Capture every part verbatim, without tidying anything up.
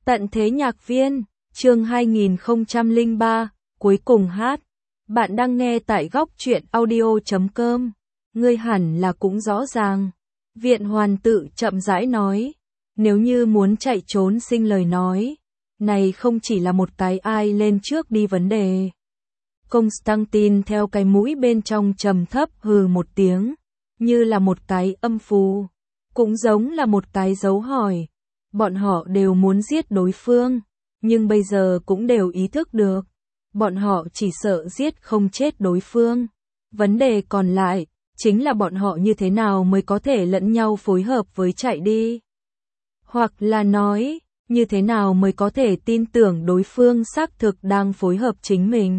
Tận thế nhạc viên, chương hai nghìn không trăm lẻ ba, cuối cùng hát. Bạn đang nghe tại góc truyện audio chấm com. Ngươi hẳn là cũng rõ ràng. Viện Hoàn tự chậm rãi nói. Nếu như muốn chạy trốn sinh lời nói. Này không chỉ là một cái ai lên trước đi vấn đề. Constantine theo cái mũi bên trong trầm thấp hừ một tiếng. Như là một cái âm phù. Cũng giống là một cái dấu hỏi. Bọn họ đều muốn giết đối phương, nhưng bây giờ cũng đều ý thức được. Bọn họ chỉ sợ giết không chết đối phương. Vấn đề còn lại, chính là bọn họ như thế nào mới có thể lẫn nhau phối hợp với chạy đi. Hoặc là nói, như thế nào mới có thể tin tưởng đối phương xác thực đang phối hợp chính mình.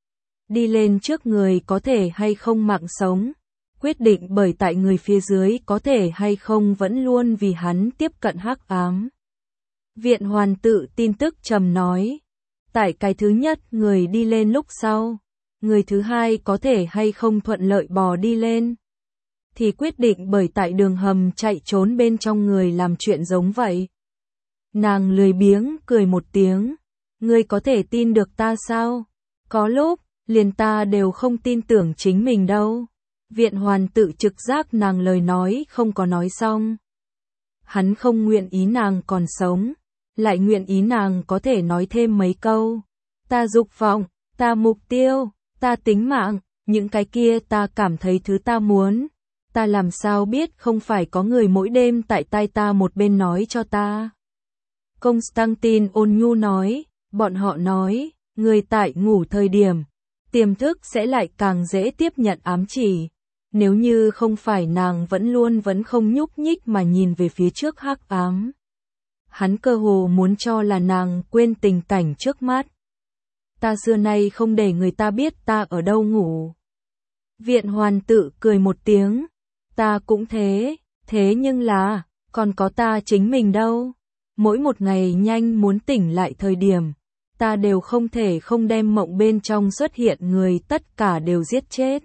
Đi lên trước người có thể hay không mạng sống. Quyết định bởi tại người phía dưới có thể hay không vẫn luôn vì hắn tiếp cận hắc ám. Viện Hoàn tự tin tức trầm nói. Tại cái thứ nhất người đi lên lúc sau. Người thứ hai có thể hay không thuận lợi bò đi lên. Thì quyết định bởi tại đường hầm chạy trốn bên trong người làm chuyện giống vậy. Nàng lười biếng cười một tiếng. Ngươi có thể tin được ta sao? Có lúc, liền ta đều không tin tưởng chính mình đâu. Viện Hoàn tự trực giác nàng lời nói không có nói xong. Hắn không nguyện ý nàng còn sống, lại nguyện ý nàng có thể nói thêm mấy câu. Ta dục vọng, ta mục tiêu, ta tính mạng, những cái kia ta cảm thấy thứ ta muốn. Ta làm sao biết không phải có người mỗi đêm tại tai ta một bên nói cho ta. Constantine ôn nhu nói, bọn họ nói, người tại ngủ thời điểm, tiềm thức sẽ lại càng dễ tiếp nhận ám chỉ. Nếu như không phải nàng vẫn luôn vẫn không nhúc nhích mà nhìn về phía trước hắc ám. Hắn cơ hồ muốn cho là nàng quên tình cảnh trước mắt. Ta xưa nay không để người ta biết ta ở đâu ngủ. Viện Hoàn tự cười một tiếng. Ta cũng thế, thế nhưng là, còn có ta chính mình đâu. Mỗi một ngày nhanh muốn tỉnh lại thời điểm, ta đều không thể không đem mộng bên trong xuất hiện người tất cả đều giết chết.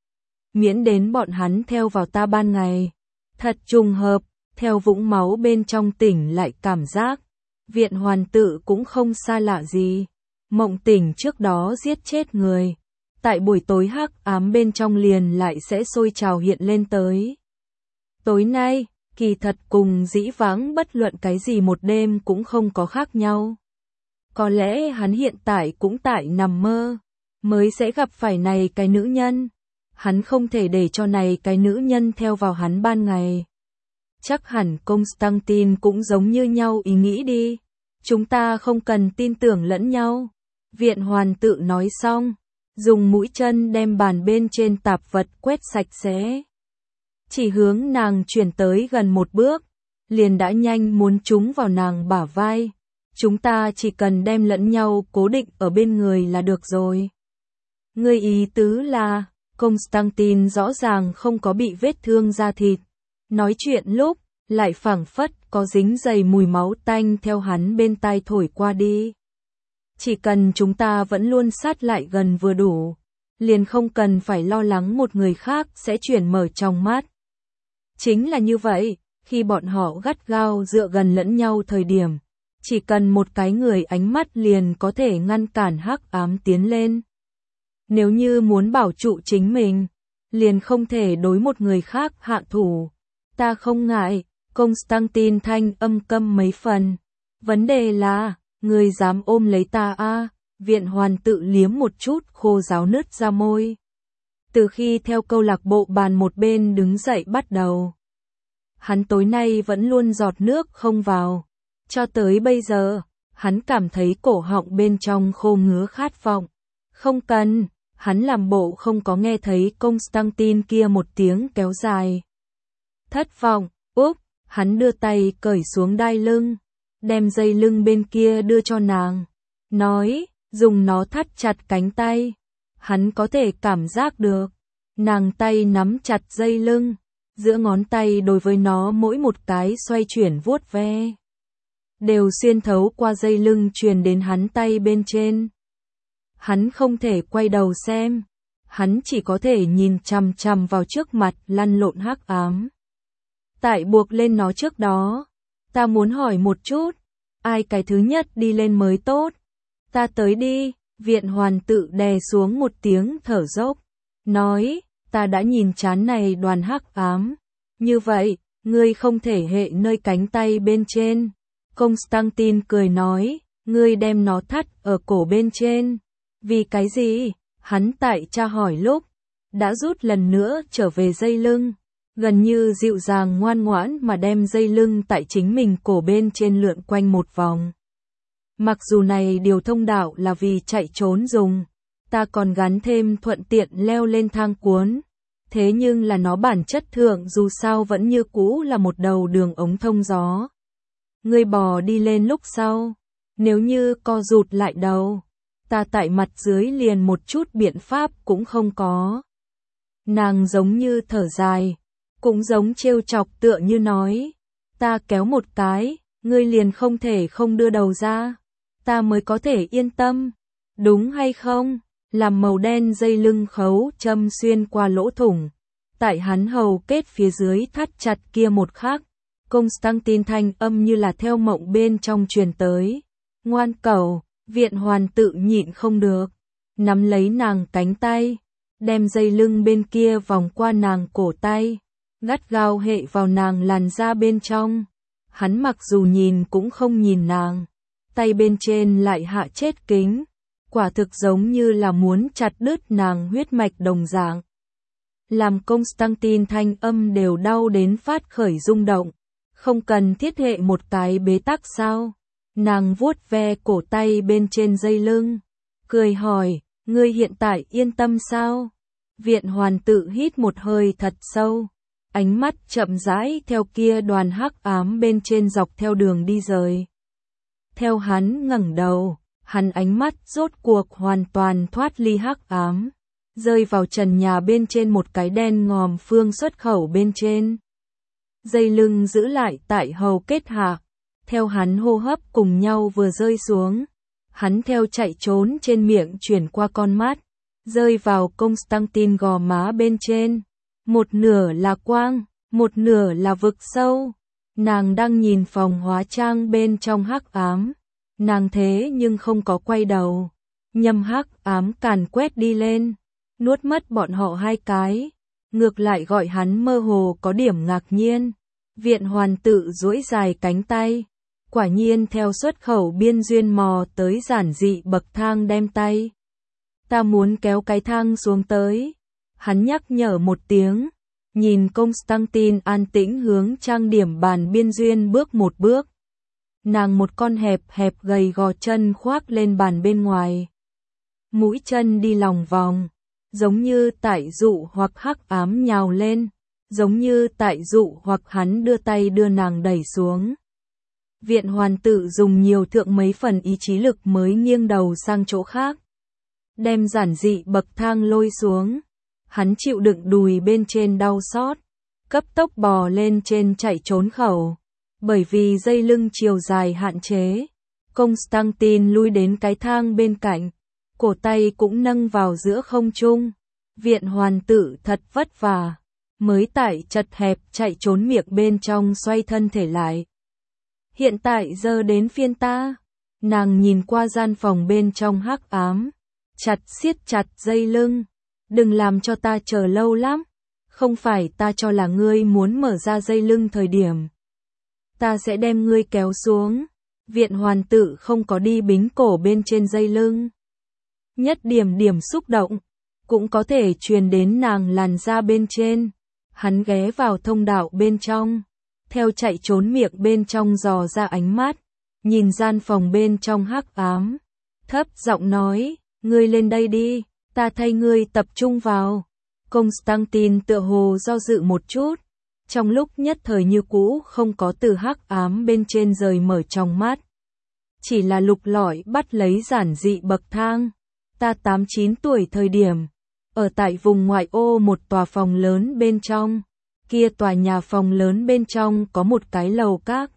Miễn đến bọn hắn theo vào ta ban ngày. Thật trùng hợp, theo vũng máu bên trong tỉnh lại cảm giác. Viện Hoàn tự cũng không xa lạ gì. Mộng tỉnh trước đó giết chết người. Tại buổi tối hắc ám bên trong liền lại sẽ sôi trào hiện lên tới. Tối nay, kỳ thật cùng dĩ vãng bất luận cái gì một đêm cũng không có khác nhau. Có lẽ hắn hiện tại cũng tại nằm mơ, mới sẽ gặp phải này cái nữ nhân. Hắn không thể để cho này cái nữ nhân theo vào hắn ban ngày. Chắc hẳn Constantine cũng giống như nhau ý nghĩ đi. Chúng ta không cần tin tưởng lẫn nhau. Viện Hoàn tự nói xong, dùng mũi chân đem bàn bên trên tạp vật quét sạch sẽ. Chỉ hướng nàng chuyển tới gần một bước, liền đã nhanh muốn trúng vào nàng bả vai. Chúng ta chỉ cần đem lẫn nhau cố định ở bên người là được rồi. Ngươi ý tứ là... Constantine rõ ràng không có bị vết thương da thịt. Nói chuyện lúc, lại phảng phất có dính dày mùi máu tanh theo hắn bên tai thổi qua đi. Chỉ cần chúng ta vẫn luôn sát lại gần vừa đủ, liền không cần phải lo lắng một người khác sẽ chuyển mở trong mắt. Chính là như vậy, khi bọn họ gắt gao dựa gần lẫn nhau thời điểm, chỉ cần một cái người ánh mắt liền có thể ngăn cản hắc ám tiến lên. Nếu như muốn bảo trụ chính mình, liền không thể đối một người khác hạ thủ. Ta không ngại, Constantine thanh âm câm mấy phần. Vấn đề là, người dám ôm lấy ta a? Viện Hoàn tự liếm một chút khô ráo nứt ra môi. Từ khi theo câu lạc bộ bàn một bên đứng dậy bắt đầu, hắn tối nay vẫn luôn giọt nước không vào. Cho tới bây giờ, hắn cảm thấy cổ họng bên trong khô ngứa khát vọng. Không cần. Hắn làm bộ không có nghe thấy Constantine kia một tiếng kéo dài. Thất vọng, úp, hắn đưa tay cởi xuống đai lưng, đem dây lưng bên kia đưa cho nàng. Nói, dùng nó thắt chặt cánh tay. Hắn có thể cảm giác được. Nàng tay nắm chặt dây lưng, giữa ngón tay đối với nó mỗi một cái xoay chuyển vuốt ve. Đều xuyên thấu qua dây lưng truyền đến hắn tay bên trên. Hắn không thể quay đầu xem, hắn chỉ có thể nhìn chằm chằm vào trước mặt lăn lộn hắc ám. Tại buộc lên nó trước đó, ta muốn hỏi một chút, ai cái thứ nhất đi lên mới tốt. Ta tới đi, viện hoàn tự đè xuống một tiếng thở dốc, nói, ta đã nhìn chán này đoàn hắc ám. Như vậy, ngươi không thể hệ nơi cánh tay bên trên. Constantine cười nói, ngươi đem nó thắt ở cổ bên trên. Vì cái gì? Hắn tại tra hỏi lúc, đã rút lần nữa trở về dây lưng, gần như dịu dàng ngoan ngoãn mà đem dây lưng tại chính mình cổ bên trên lượn quanh một vòng. Mặc dù này điều thông đạo là vì chạy trốn dùng, ta còn gắn thêm thuận tiện leo lên thang cuốn. Thế nhưng là nó bản chất thượng dù sao vẫn như cũ là một đầu đường ống thông gió. Ngươi bò đi lên lúc sau, nếu như co rụt lại đầu, ta tại mặt dưới liền một chút biện pháp cũng không có. Nàng giống như thở dài, cũng giống trêu chọc tựa như nói, ta kéo một cái, ngươi liền không thể không đưa đầu ra, ta mới có thể yên tâm, đúng hay không? Làm màu đen dây lưng khấu châm xuyên qua lỗ thủng, tại hắn hầu kết phía dưới thắt chặt kia một khắc, Constantine thanh âm như là theo mộng bên trong truyền tới, ngoan cẩu. Viện hoàn tự nhịn không được, nắm lấy nàng cánh tay, đem dây lưng bên kia vòng qua nàng cổ tay, gắt gao hệ vào nàng làn da bên trong. Hắn mặc dù nhìn cũng không nhìn nàng, tay bên trên lại hạ chết kính, quả thực giống như là muốn chặt đứt nàng huyết mạch đồng dạng. Làm Constantine thanh âm đều đau đến phát khởi rung động, không cần thiết hệ một cái bế tắc sao? Nàng vuốt ve cổ tay bên trên dây lưng, cười hỏi, ngươi hiện tại yên tâm sao? Viện hoàn tự hít một hơi thật sâu, ánh mắt chậm rãi theo kia đoàn hắc ám bên trên dọc theo đường đi rời. Theo hắn ngẩng đầu, hắn ánh mắt rốt cuộc hoàn toàn thoát ly hắc ám, rơi vào trần nhà bên trên một cái đen ngòm phương xuất khẩu bên trên. Dây lưng giữ lại tại hầu kết hạ. Theo hắn hô hấp cùng nhau vừa rơi xuống, hắn theo chạy trốn trên miệng chuyển qua con mắt, rơi vào Constantine gò má bên trên. Một nửa là quang, một nửa là vực sâu. Nàng đang nhìn phòng hóa trang bên trong hắc ám. Nàng thế nhưng không có quay đầu. Nhâm hắc ám càn quét đi lên, nuốt mất bọn họ hai cái. Ngược lại gọi hắn mơ hồ có điểm ngạc nhiên. Viện hoàn tự duỗi dài cánh tay. Quả nhiên theo xuất khẩu biên duyên mò tới giản dị bậc thang đem tay. Ta muốn kéo cái thang xuống tới. Hắn nhắc nhở một tiếng. Nhìn Constantine an tĩnh hướng trang điểm bàn biên duyên bước một bước. Nàng một con hẹp hẹp gầy gò chân khoác lên bàn bên ngoài. Mũi chân đi lòng vòng. Giống như tại dụ hoặc hắc ám nhào lên. Giống như tại dụ hoặc hắn đưa tay đưa nàng đẩy xuống. Viện hoàn tự dùng nhiều thượng mấy phần ý chí lực mới nghiêng đầu sang chỗ khác. Đem giản dị bậc thang lôi xuống. Hắn chịu đựng đùi bên trên đau xót. Cấp tốc bò lên trên chạy trốn khẩu. Bởi vì dây lưng chiều dài hạn chế. Constantine lui đến cái thang bên cạnh. Cổ tay cũng nâng vào giữa không trung. Viện hoàn tự thật vất vả. Mới tại chật hẹp chạy trốn miệng bên trong xoay thân thể lại. Hiện tại giờ đến phiên ta. Nàng nhìn qua gian phòng bên trong hắc ám. Chặt siết chặt dây lưng. Đừng làm cho ta chờ lâu lắm. Không phải ta cho là ngươi muốn mở ra dây lưng thời điểm. Ta sẽ đem ngươi kéo xuống. Viện hoàn tự không có đi bính cổ bên trên dây lưng. Nhất điểm điểm xúc động. Cũng có thể truyền đến nàng làn da bên trên. Hắn ghé vào thông đạo bên trong. Theo chạy trốn miệng bên trong dò ra ánh mắt. Nhìn gian phòng bên trong hắc ám. Thấp giọng nói, ngươi lên đây đi, ta thay ngươi tập trung vào. Constantine tựa hồ do dự một chút. Trong lúc nhất thời như cũ không có từ hắc ám bên trên rời mở trong mắt. Chỉ là lục lọi bắt lấy giản dị bậc thang. Ta tám chín tuổi thời điểm. Ở tại vùng ngoại ô một tòa phòng lớn bên trong. Kia tòa nhà phòng lớn bên trong có một cái lầu các.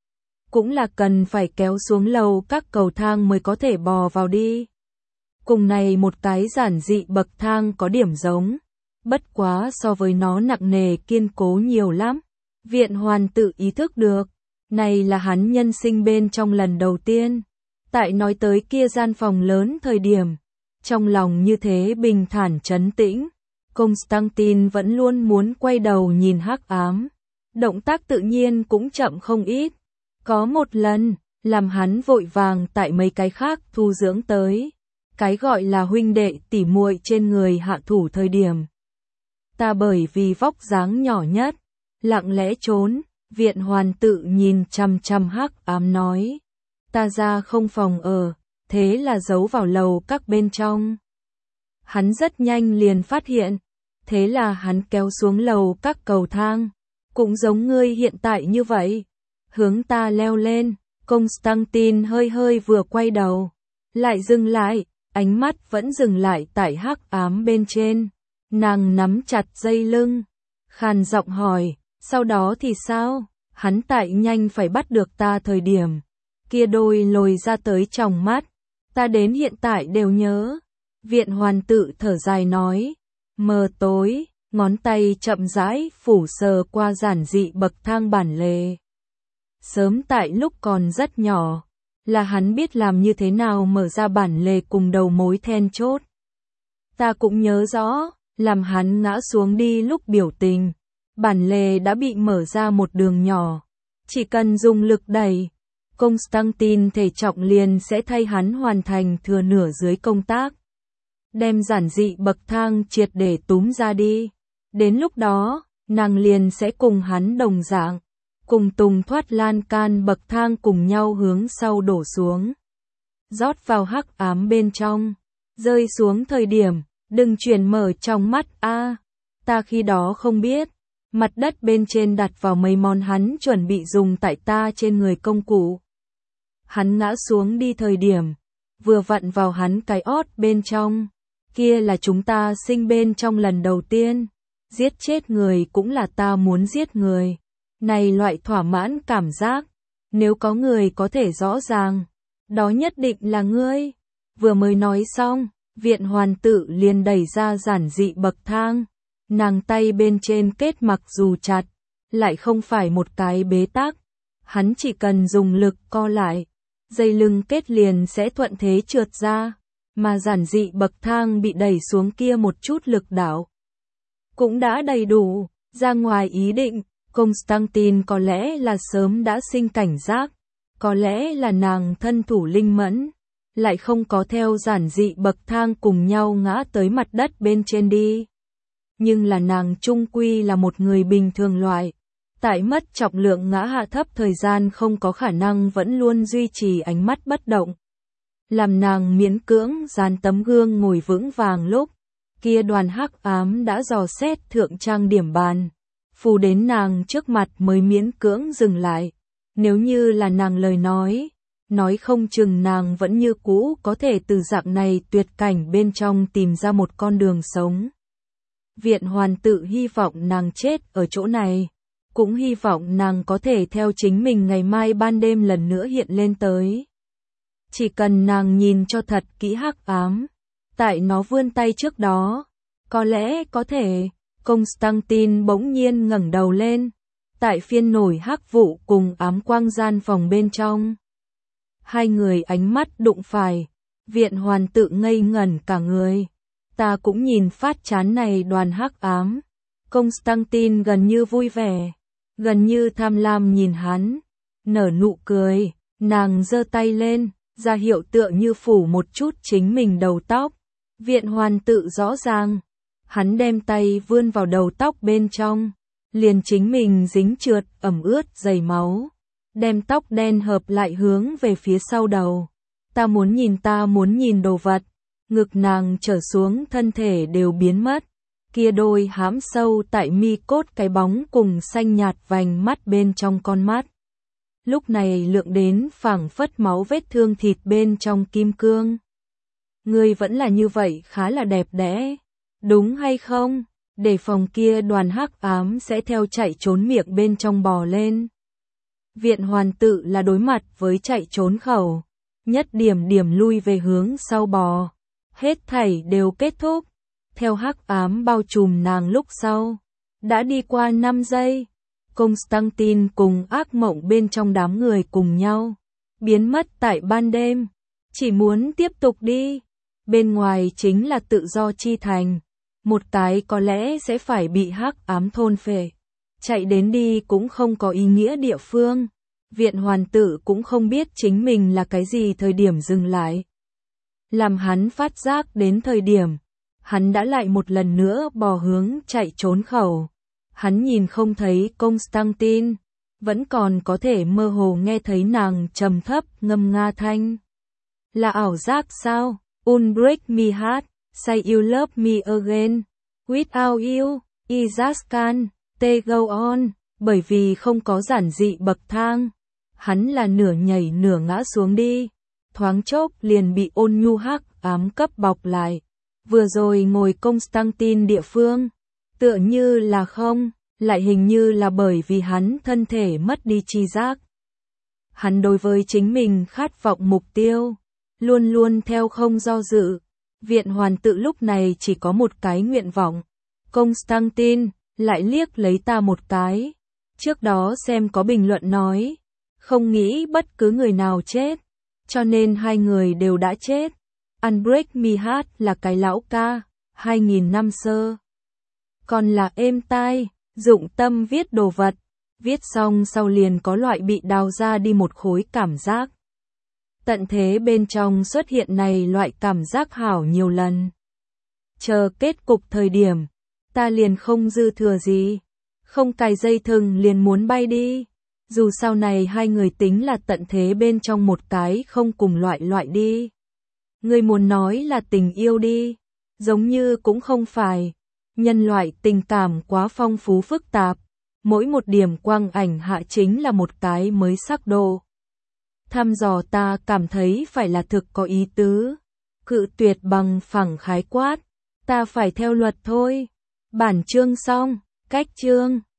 Cũng là cần phải kéo xuống lầu các cầu thang mới có thể bò vào đi. Cùng này một cái giản dị bậc thang có điểm giống. Bất quá so với nó nặng nề kiên cố nhiều lắm. Viện hoàn tự ý thức được. Này là hắn nhân sinh bên trong lần đầu tiên. Tại nói tới kia gian phòng lớn thời điểm, trong lòng như thế bình thản trấn tĩnh, Constantine vẫn luôn muốn quay đầu nhìn hắc ám. Động tác tự nhiên cũng chậm không ít. Có một lần, làm hắn vội vàng tại mấy cái khác thu dưỡng tới. Cái gọi là huynh đệ tỉ muội trên người hạ thủ thời điểm. Ta bởi vì vóc dáng nhỏ nhất, lặng lẽ trốn, Viện Hoàn tự nhìn chằm chằm hắc ám nói. Ta ra không phòng ở, thế là giấu vào lầu các bên trong. Hắn rất nhanh liền phát hiện, thế là hắn kéo xuống lầu các cầu thang, cũng giống ngươi hiện tại như vậy, hướng ta leo lên. Constantine hơi hơi vừa quay đầu, lại dừng lại, ánh mắt vẫn dừng lại tại hắc ám bên trên. Nàng nắm chặt dây lưng, khàn giọng hỏi, sau đó thì sao? Hắn tại nhanh phải bắt được ta thời điểm, kia đôi lồi ra tới tròng mắt, ta đến hiện tại đều nhớ. Viện Hoàn tự thở dài nói, mờ tối, ngón tay chậm rãi phủ sờ qua giản dị bậc thang bản lề. Sớm tại lúc còn rất nhỏ, là hắn biết làm như thế nào mở ra bản lề cùng đầu mối then chốt. Ta cũng nhớ rõ, làm hắn ngã xuống đi lúc biểu tình, bản lề đã bị mở ra một đường nhỏ, chỉ cần dùng lực đẩy, Constantine thể trọng liền sẽ thay hắn hoàn thành thừa nửa dưới công tác. Đem giản dị bậc thang triệt để túm ra đi. Đến lúc đó, nàng liền sẽ cùng hắn đồng dạng, cùng tùng thoát lan can bậc thang cùng nhau hướng sau đổ xuống. Rót vào hắc ám bên trong, rơi xuống thời điểm, đừng chuyển mở trong mắt a. Ta khi đó không biết, mặt đất bên trên đặt vào mấy món hắn chuẩn bị dùng tại ta trên người công cụ. Hắn ngã xuống đi thời điểm, vừa vặn vào hắn cái ót bên trong, kia là chúng ta sinh bên trong lần đầu tiên, giết chết người cũng là ta muốn giết người. Này loại thỏa mãn cảm giác, nếu có người có thể rõ ràng, đó nhất định là ngươi. Vừa mới nói xong, Viện Hoàn tự liền đẩy ra giản dị bậc thang, nàng tay bên trên kết mặc dù chặt, lại không phải một cái bế tắc, hắn chỉ cần dùng lực co lại, dây lưng kết liền sẽ thuận thế trượt ra, mà giản dị bậc thang bị đẩy xuống kia một chút lực đảo cũng đã đầy đủ. Ra ngoài ý định, Constantine có lẽ là sớm đã sinh cảnh giác, có lẽ là nàng thân thủ linh mẫn, lại không có theo giản dị bậc thang cùng nhau ngã tới mặt đất bên trên đi. Nhưng là nàng chung quy là một người bình thường loại, tại mất trọng lượng ngã hạ thấp thời gian không có khả năng vẫn luôn duy trì ánh mắt bất động. Làm nàng miễn cưỡng dán tấm gương ngồi vững vàng lúc, kia đoàn hắc ám đã dò xét thượng trang điểm bàn, phù đến nàng trước mặt mới miễn cưỡng dừng lại. Nếu như là nàng lời nói, nói không chừng nàng vẫn như cũ có thể từ dạng này tuyệt cảnh bên trong tìm ra một con đường sống. Viện Hoàn tự hy vọng nàng chết ở chỗ này, cũng hy vọng nàng có thể theo chính mình ngày mai ban đêm lần nữa hiện lên tới. Chỉ cần nàng nhìn cho thật kỹ hắc ám, tại nó vươn tay trước đó, có lẽ có thể. Constantine bỗng nhiên ngẩng đầu lên, tại phiên nổi hắc vụ cùng ám quang gian phòng bên trong. Hai người ánh mắt đụng phải, Viện Hoàn tự ngây ngẩn cả người. Ta cũng nhìn phát chán này đoàn hắc ám. Constantine gần như vui vẻ, gần như tham lam nhìn hắn, nở nụ cười, nàng giơ tay lên, ra hiệu tựa như phủ một chút chính mình đầu tóc. Viện Hoàn tự rõ ràng, hắn đem tay vươn vào đầu tóc bên trong, liền chính mình dính trượt, ẩm ướt, dày máu, đem tóc đen hợp lại hướng về phía sau đầu. Ta muốn nhìn ta muốn nhìn đồ vật, ngực nàng trở xuống thân thể đều biến mất, kia đôi hãm sâu tại mi cốt cái bóng cùng xanh nhạt vành mắt bên trong con mắt. Lúc này lượng đến phảng phất máu vết thương thịt bên trong kim cương. Ngươi vẫn là như vậy khá là đẹp đẽ, đúng hay không? Để phòng kia đoàn hắc ám sẽ theo chạy trốn miệng bên trong bò lên. Viện Hoàn tự là đối mặt với chạy trốn khẩu, nhất điểm điểm lui về hướng sau bò. Hết thảy đều kết thúc, theo hắc ám bao trùm nàng lúc sau. Đã đi qua năm giây, Constantine cùng ác mộng bên trong đám người cùng nhau, biến mất tại ban đêm, chỉ muốn tiếp tục đi. Bên ngoài chính là tự do chi thành, một cái có lẽ sẽ phải bị hắc ám thôn phệ. Chạy đến đi cũng không có ý nghĩa địa phương. Viện hoàn tử cũng không biết chính mình là cái gì thời điểm dừng lại. Làm hắn phát giác đến thời điểm, hắn đã lại một lần nữa bò hướng chạy trốn khẩu. Hắn nhìn không thấy Constantine, vẫn còn có thể mơ hồ nghe thấy nàng trầm thấp ngâm nga thanh. Là ảo giác sao? Unbreak me heart, say you love me again. Without you, I just can't, stay go on. Bởi vì không có giản dị bậc thang, hắn là nửa nhảy nửa ngã xuống đi. Thoáng chốc liền bị ôn nhu hắc ám cấp bọc lại. Vừa rồi ngồi Constantine địa phương, tựa như là không, lại hình như là bởi vì hắn thân thể mất đi tri giác. Hắn đối với chính mình khát vọng mục tiêu, luôn luôn theo không do dự. Viện hoàn tự lúc này chỉ có một cái nguyện vọng. Constantine, lại liếc lấy ta một cái. Trước đó xem có bình luận nói, không nghĩ bất cứ người nào chết, cho nên hai người đều đã chết. Unbreak me heart là cái lão ca, hai nghìn năm sơ. Còn là êm tai, dụng tâm viết đồ vật, viết xong sau liền có loại bị đào ra đi một khối cảm giác. Tận thế bên trong xuất hiện này loại cảm giác hảo nhiều lần. Chờ kết cục thời điểm, ta liền không dư thừa gì, không cài dây thừng liền muốn bay đi. Dù sau này hai người tính là tận thế bên trong một cái không cùng loại loại đi. Người muốn nói là tình yêu đi, giống như cũng không phải. Nhân loại tình cảm quá phong phú phức tạp, mỗi một điểm quang ảnh hạ chính là một cái mới sắc độ. Thăm dò ta cảm thấy phải là thực có ý tứ, cự tuyệt bằng phẳng khái quát, ta phải theo luật thôi. Bản chương xong, cách chương.